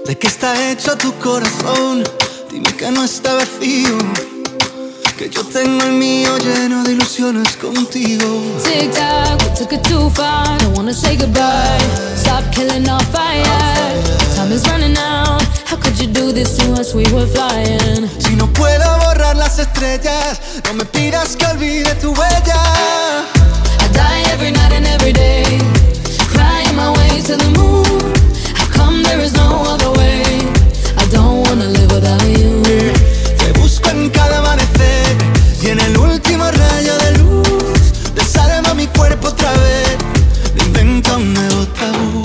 ¿De qué está hecho tu corazón? Dime que no está vacío, que yo tengo el mío lleno de ilusiones contigo. Tic tac, we took it too far. Don't wanna say goodbye. Stop killing our fire. Time is running out. How could you do this to us? We were flying. Si no puedo borrar las estrellas, no me pidas que olvide tu huella. I die every night and every day, crying my way to the moon. How come there is no other way? I don't wanna live without you. Te busco en cada amanecer y en el último rayo de luz desarma mi cuerpo otra vez, me inventa un nuevo tabú.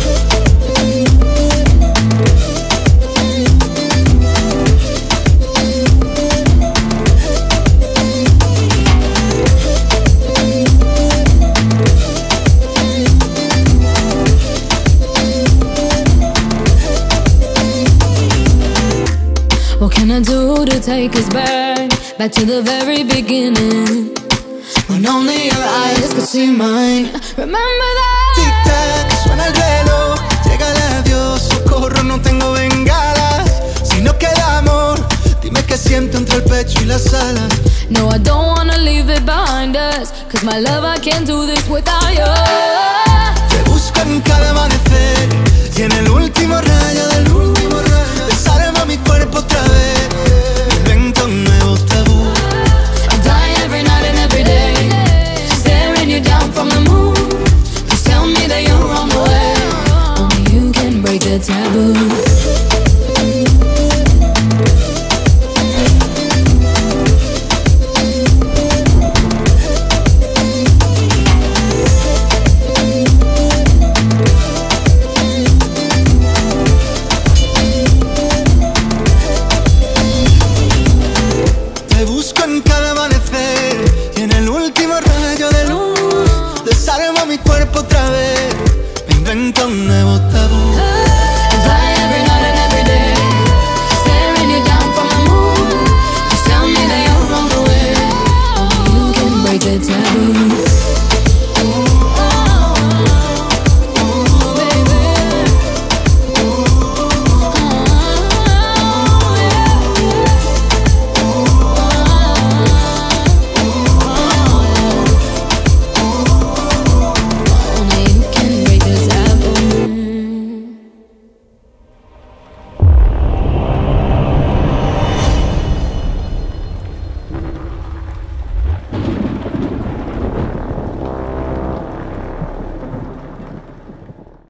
What can I do to take us back to the very beginning, when only your eyes could see mine? Remember that. Tic tac, suena el reloj, llega el adiós, socorro, no tengo bengalas. Si no queda amor, dime qué siento entre el pecho y las alas. No, I don't wanna leave it behind us, cause my love, I can't do this without you. Te busco en cada amanecer y en el último rayo de luz desarma mi cuerpo otra vez, me inventa un nuevo tabú. I die every night and every day, staring you down from the moon. Just tell me that you're on the way, only you can break the taboo.